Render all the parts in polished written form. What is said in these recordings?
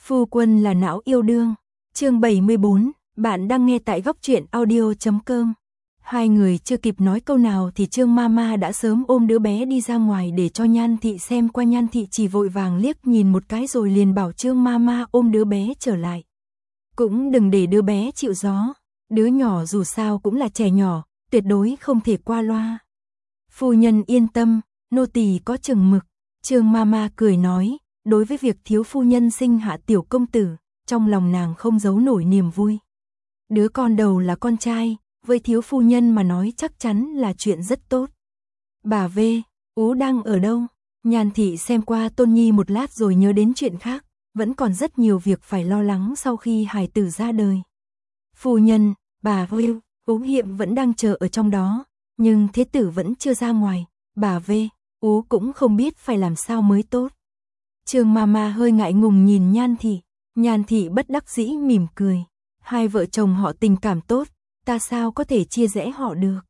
Phu quân là não yêu đương. Chương 74, bạn đang nghe tại góc truyện audio.com. Hai người chưa kịp nói câu nào thì Trương Mama đã sớm ôm đứa bé đi ra ngoài để cho Nhan Thị xem qua. Nhan Thị chỉ vội vàng liếc nhìn một cái rồi liền bảo Trương Mama ôm đứa bé trở lại. Cũng đừng để đứa bé chịu gió, đứa nhỏ dù sao cũng là trẻ nhỏ, tuyệt đối không thể qua loa. Phu nhân yên tâm, nô tỳ có chừng mực. Trương Mama cười nói, đối với việc thiếu phu nhân sinh hạ tiểu công tử, trong lòng nàng không giấu nổi niềm vui. Đứa con đầu là con trai, với thiếu phu nhân mà nói chắc chắn là chuyện rất tốt. Bà V, Ú đang ở đâu? Nhan Thị xem qua Tôn Nhi một lát rồi nhớ đến chuyện khác, vẫn còn rất nhiều việc phải lo lắng sau khi hài tử ra đời. Phu nhân, bà V, Ú hiện vẫn đang chờ ở trong đó, nhưng thế tử vẫn chưa ra ngoài, bà V, Ú cũng không biết phải làm sao mới tốt. Trương Mama hơi ngại ngùng nhìn Nhan Thị, Nhan Thị bất đắc dĩ mỉm cười. Hai vợ chồng họ tình cảm tốt, ta sao có thể chia rẽ họ được.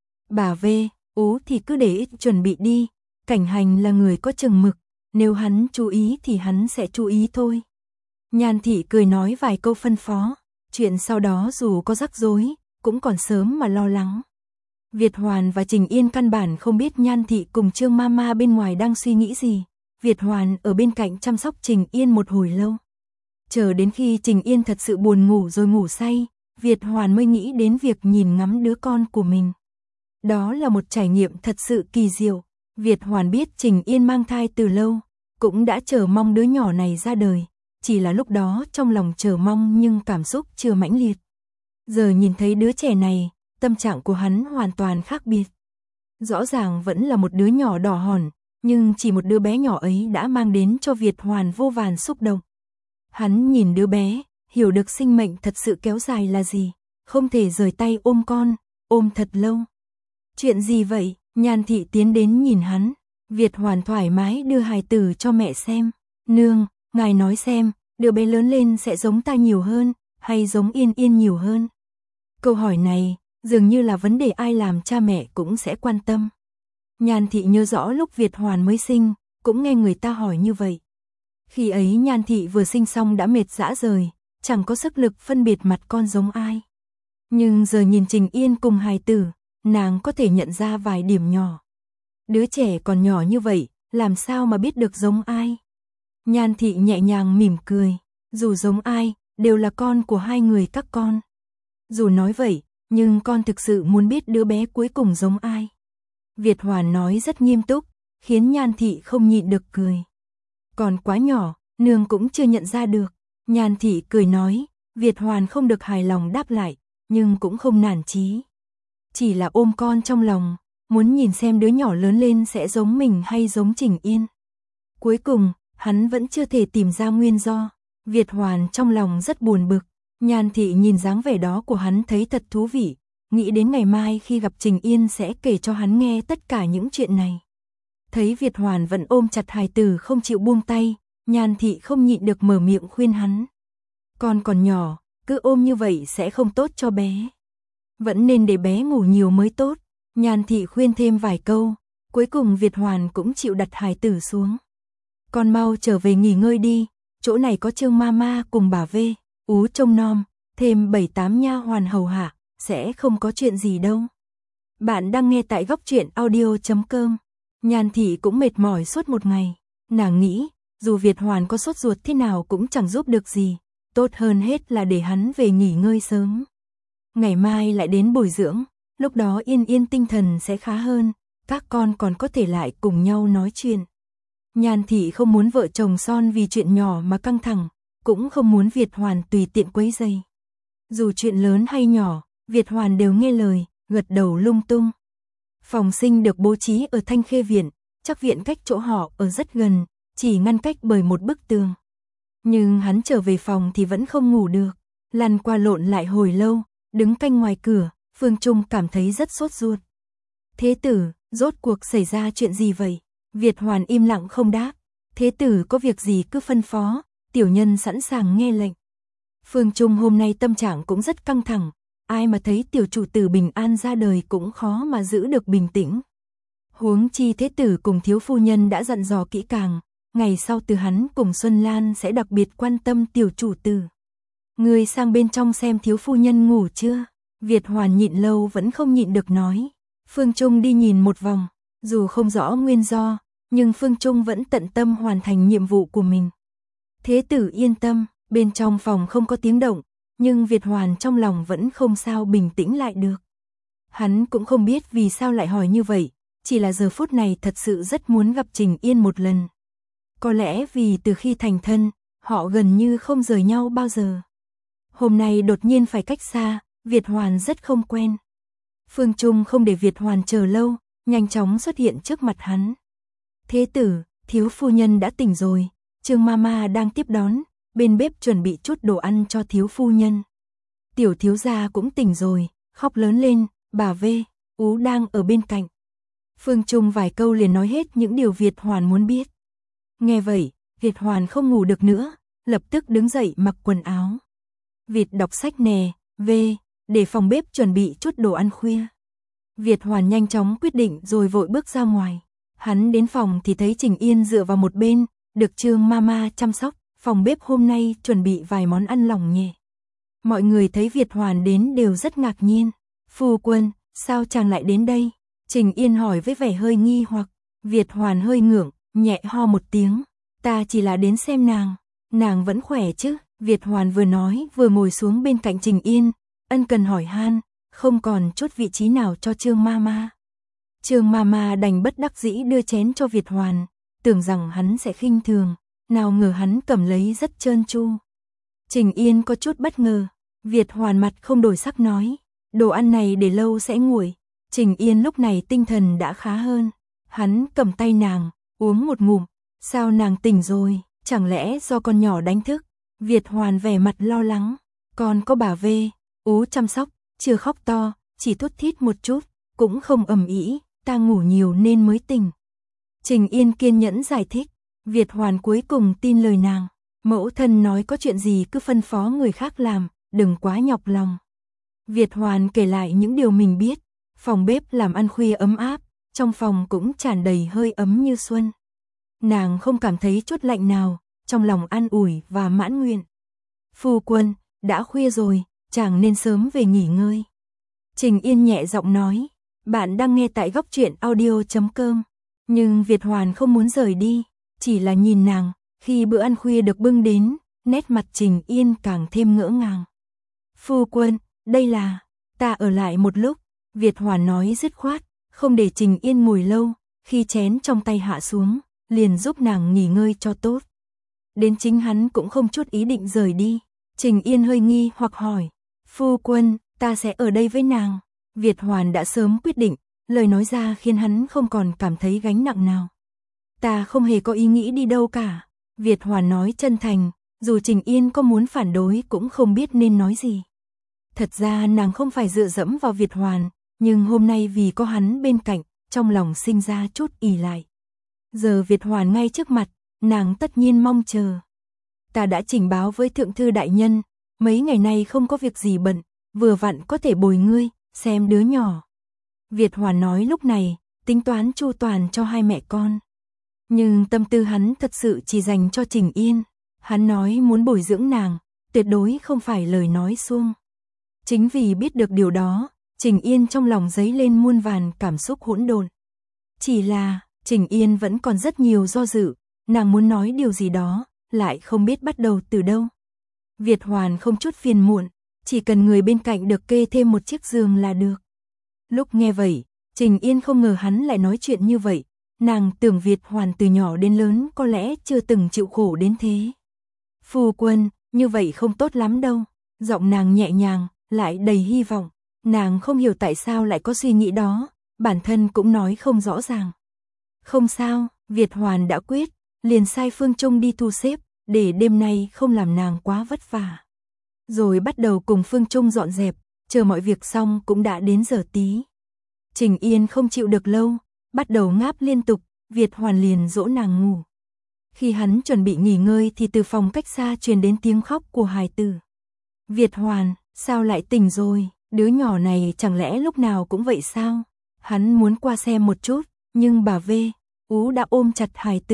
Bà V, Ú thì cứ để ít chuẩn bị đi, Cảnh Hành là người có chừng mực, nếu hắn chú ý thì hắn sẽ chú ý thôi. Nhan Thị cười nói vài câu phân phó, chuyện sau đó dù có rắc rối, cũng còn sớm mà lo lắng. Việt Hoàn và Trình Yên căn bản không biết Nhan Thị cùng Trương Mama bên ngoài đang suy nghĩ gì. Việt Hoàn ở bên cạnh chăm sóc Trình Yên một hồi lâu. Chờ đến khi Trình Yên thật sự buồn ngủ rồi ngủ say, Việt Hoàn mới nghĩ đến việc nhìn ngắm đứa con của mình. Đó là một trải nghiệm thật sự kỳ diệu. Việt Hoàn biết Trình Yên mang thai từ lâu, cũng đã chờ mong đứa nhỏ này ra đời. Chỉ là lúc đó trong lòng chờ mong nhưng cảm xúc chưa mãnh liệt. Giờ nhìn thấy đứa trẻ này, tâm trạng của hắn hoàn toàn khác biệt. Rõ ràng vẫn là một đứa nhỏ đỏ hòn, nhưng chỉ một đứa bé nhỏ ấy đã mang đến cho Việt Hoàn vô vàn xúc động. Hắn nhìn đứa bé, hiểu được sinh mệnh thật sự kéo dài là gì, không thể rời tay ôm con, ôm thật lâu. Chuyện gì vậy? Nhan Thị tiến đến nhìn hắn, Việt Hoàn thoải mái đưa hài tử cho mẹ xem. Nương, ngài nói xem, đứa bé lớn lên sẽ giống ta nhiều hơn, hay giống Yên Yên nhiều hơn? Câu hỏi này, dường như là vấn đề ai làm cha mẹ cũng sẽ quan tâm. Nhan Thị nhớ rõ lúc Việt Hoàn mới sinh, cũng nghe người ta hỏi như vậy. Khi ấy Nhan Thị vừa sinh xong đã mệt rã rời, chẳng có sức lực phân biệt mặt con giống ai. Nhưng giờ nhìn Trình Yên cùng hài tử, nàng có thể nhận ra vài điểm nhỏ. Đứa trẻ còn nhỏ như vậy, làm sao mà biết được giống ai? Nhan Thị nhẹ nhàng mỉm cười, dù giống ai, đều là con của hai người các con. Dù nói vậy, nhưng con thực sự muốn biết đứa bé cuối cùng giống ai. Việt Hoàn nói rất nghiêm túc, khiến Nhan Thị không nhịn được cười. Còn quá nhỏ, nương cũng chưa nhận ra được. Nhan Thị cười nói, Việt Hoàn không được hài lòng đáp lại, nhưng cũng không nản chí. Chỉ là ôm con trong lòng, muốn nhìn xem đứa nhỏ lớn lên sẽ giống mình hay giống Trình Yên. Cuối cùng, hắn vẫn chưa thể tìm ra nguyên do. Việt Hoàn trong lòng rất buồn bực. Nhan Thị nhìn dáng vẻ đó của hắn thấy thật thú vị, nghĩ đến ngày mai khi gặp Trình Yên sẽ kể cho hắn nghe tất cả những chuyện này. Thấy Việt Hoàn vẫn ôm chặt hài tử không chịu buông tay, Nhan Thị không nhịn được mở miệng khuyên hắn. Con còn nhỏ, cứ ôm như vậy sẽ không tốt cho bé. Vẫn nên để bé ngủ nhiều mới tốt. Nhan Thị khuyên thêm vài câu, cuối cùng Việt Hoàn cũng chịu đặt hài tử xuống. Con mau trở về nghỉ ngơi đi, chỗ này có Trương Mama cùng bà V, Ú trông nom, thêm 7-8 nha hoàn hầu hạ, sẽ không có chuyện gì đâu. Bạn đang nghe tại góc truyện audio.com. Nhan Thị cũng mệt mỏi suốt một ngày, nàng nghĩ, dù Việt Hoàn có sốt ruột thế nào cũng chẳng giúp được gì, tốt hơn hết là để hắn về nghỉ ngơi sớm. Ngày mai lại đến bồi dưỡng, lúc đó Yên Yên tinh thần sẽ khá hơn, các con còn có thể lại cùng nhau nói chuyện. Nhan Thị không muốn vợ chồng son vì chuyện nhỏ mà căng thẳng, cũng không muốn Việt Hoàn tùy tiện quấy rầy. Dù chuyện lớn hay nhỏ, Việt Hoàn đều nghe lời, gật đầu lung tung. Phòng sinh được bố trí ở Thanh Khê Viện, chắc viện cách chỗ họ ở rất gần, chỉ ngăn cách bởi một bức tường. Nhưng hắn trở về phòng thì vẫn không ngủ được, lăn qua lộn lại hồi lâu, đứng canh ngoài cửa, Phương Trung cảm thấy rất sốt ruột. Thế tử, rốt cuộc xảy ra chuyện gì vậy? Việt Hoàn im lặng không đáp. Thế tử có việc gì cứ phân phó, tiểu nhân sẵn sàng nghe lệnh. Phương Trung hôm nay tâm trạng cũng rất căng thẳng, ai mà thấy tiểu chủ tử bình an ra đời cũng khó mà giữ được bình tĩnh. Huống chi thế tử cùng thiếu phu nhân đã dặn dò kỹ càng, ngày sau từ hắn cùng Xuân Lan sẽ đặc biệt quan tâm tiểu chủ tử. Ngươi sang bên trong xem thiếu phu nhân ngủ chưa? Việt Hoàn nhịn lâu vẫn không nhịn được nói. Phương Trung đi nhìn một vòng, dù không rõ nguyên do, nhưng Phương Trung vẫn tận tâm hoàn thành nhiệm vụ của mình. Thế tử yên tâm, bên trong phòng không có tiếng động, nhưng Việt Hoàn trong lòng vẫn không sao bình tĩnh lại được. Hắn cũng không biết vì sao lại hỏi như vậy, chỉ là giờ phút này thật sự rất muốn gặp Trình Yên một lần. Có lẽ vì từ khi thành thân, họ gần như không rời nhau bao giờ. Hôm nay đột nhiên phải cách xa, Việt Hoàn rất không quen. Phương Trung không để Việt Hoàn chờ lâu, nhanh chóng xuất hiện trước mặt hắn. Thế tử, thiếu phu nhân đã tỉnh rồi, Trương Mama đang tiếp đón, bên bếp chuẩn bị chút đồ ăn cho thiếu phu nhân. Tiểu thiếu gia cũng tỉnh rồi, khóc lớn lên, bà V, Ú đang ở bên cạnh. Phương Trung vài câu liền nói hết những điều Việt Hoàn muốn biết. Nghe vậy, Việt Hoàn không ngủ được nữa, lập tức đứng dậy mặc quần áo. Việt đọc sách nè, V, để phòng bếp chuẩn bị chút đồ ăn khuya. Việt Hoàn nhanh chóng quyết định rồi vội bước ra ngoài. Hắn đến phòng thì thấy Trình Yên dựa vào một bên, được Trương Mama chăm sóc. Phòng bếp hôm nay chuẩn bị vài món ăn lỏng nhẹ. Mọi người thấy Việt Hoàn đến đều rất ngạc nhiên. Phu quân, sao chàng lại đến đây? Trình Yên hỏi với vẻ hơi nghi hoặc. Việt Hoàn hơi ngượng, nhẹ ho một tiếng. Ta chỉ là đến xem nàng vẫn khỏe chứ? Việt Hoàn vừa nói vừa ngồi xuống bên cạnh Trình Yên, ân cần hỏi han, không còn chút vị trí nào cho Trương Mama. Trương Mama đành bất đắc dĩ đưa chén cho Việt Hoàn, tưởng rằng hắn sẽ khinh thường, nào ngờ hắn cầm lấy rất trơn tru. Trình Yên có chút bất ngờ, Việt Hoàn mặt không đổi sắc nói, đồ ăn này để lâu sẽ nguội. Trình Yên lúc này tinh thần đã khá hơn, hắn cầm tay nàng, uống một ngụm, sao nàng tỉnh rồi, chẳng lẽ do con nhỏ đánh thức? Việt Hoàn vẻ mặt lo lắng, còn có bà V, Ú chăm sóc, chưa khóc to, chỉ thút thít một chút, cũng không ầm ĩ, ta ngủ nhiều nên mới tỉnh. Trình Yên kiên nhẫn giải thích, Việt Hoàn cuối cùng tin lời nàng, mẫu thân nói có chuyện gì cứ phân phó người khác làm, đừng quá nhọc lòng. Việt Hoàn kể lại những điều mình biết, phòng bếp làm ăn khuya ấm áp, trong phòng cũng tràn đầy hơi ấm như xuân. Nàng không cảm thấy chút lạnh nào, trong lòng an ủi và mãn nguyện. Phu quân, đã khuya rồi, chàng nên sớm về nghỉ ngơi. Trình Yên nhẹ giọng nói, bạn đang nghe tại góc truyện audio.com. Nhưng Việt Hoàn không muốn rời đi, chỉ là nhìn nàng, khi bữa ăn khuya được bưng đến, nét mặt Trình Yên càng thêm ngỡ ngàng. Phu quân, đây là, ta ở lại một lúc, Việt Hoàn nói dứt khoát, không để Trình Yên ngồi lâu, khi chén trong tay hạ xuống, liền giúp nàng nghỉ ngơi cho tốt. Đến chính hắn cũng không chút ý định rời đi, Trình Yên hơi nghi hoặc hỏi, phu quân, ta sẽ ở đây với nàng. Việt Hoàn đã sớm quyết định, lời nói ra khiến hắn không còn cảm thấy gánh nặng nào. Ta không hề có ý nghĩ đi đâu cả. Việt Hoàn nói chân thành, dù Trình Yên có muốn phản đối cũng không biết nên nói gì. Thật ra nàng không phải dựa dẫm vào Việt Hoàn, nhưng hôm nay vì có hắn bên cạnh, trong lòng sinh ra chút ỷ lại. Giờ Việt Hoàn ngay trước mặt, nàng tất nhiên mong chờ. Ta đã trình báo với thượng thư đại nhân, mấy ngày nay không có việc gì bận, vừa vặn có thể bồi ngươi, xem đứa nhỏ. Việt Hoàn nói lúc này, tính toán chu toàn cho hai mẹ con. Nhưng tâm tư hắn thật sự chỉ dành cho Trình Yên. Hắn nói muốn bồi dưỡng nàng, tuyệt đối không phải lời nói suông. Chính vì biết được điều đó, Trình Yên trong lòng dấy lên muôn vàn cảm xúc hỗn độn. Chỉ là, Trình Yên vẫn còn rất nhiều do dự, nàng muốn nói điều gì đó, lại không biết bắt đầu từ đâu. Việt Hoàn không chút phiền muộn, chỉ cần người bên cạnh được kê thêm một chiếc giường là được. Lúc nghe vậy, Trình Yên không ngờ hắn lại nói chuyện như vậy, nàng tưởng Việt Hoàn từ nhỏ đến lớn có lẽ chưa từng chịu khổ đến thế. Phu quân, như vậy không tốt lắm đâu, giọng nàng nhẹ nhàng, lại đầy hy vọng, nàng không hiểu tại sao lại có suy nghĩ đó, bản thân cũng nói không rõ ràng. Không sao, Việt Hoàn đã quyết, liền sai Phương Trung đi thu xếp, để đêm nay không làm nàng quá vất vả. Rồi bắt đầu cùng Phương Trung dọn dẹp, chờ mọi việc xong cũng đã đến giờ tí. Trình Yên không chịu được lâu, bắt đầu ngáp liên tục, Việt Hoàn liền dỗ nàng ngủ. Khi hắn chuẩn bị nghỉ ngơi thì từ phòng cách xa truyền đến tiếng khóc của hài tử. Việt Hoàn, sao lại tỉnh rồi, đứa nhỏ này chẳng lẽ lúc nào cũng vậy sao? Hắn muốn qua xem một chút, nhưng bà V, Ú đã ôm chặt hài tử,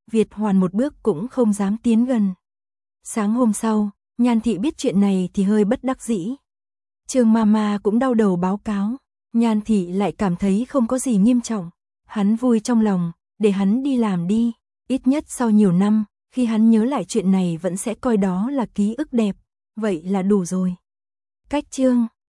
Việt Hoàn một bước cũng không dám tiến gần. Sáng hôm sau, Nhan Thị biết chuyện này thì hơi bất đắc dĩ. Trương Mama cũng đau đầu báo cáo, Nhan Thị lại cảm thấy không có gì nghiêm trọng. Hắn vui trong lòng, để hắn đi làm đi, ít nhất sau nhiều năm, khi hắn nhớ lại chuyện này vẫn sẽ coi đó là ký ức đẹp, vậy là đủ rồi. Cách chương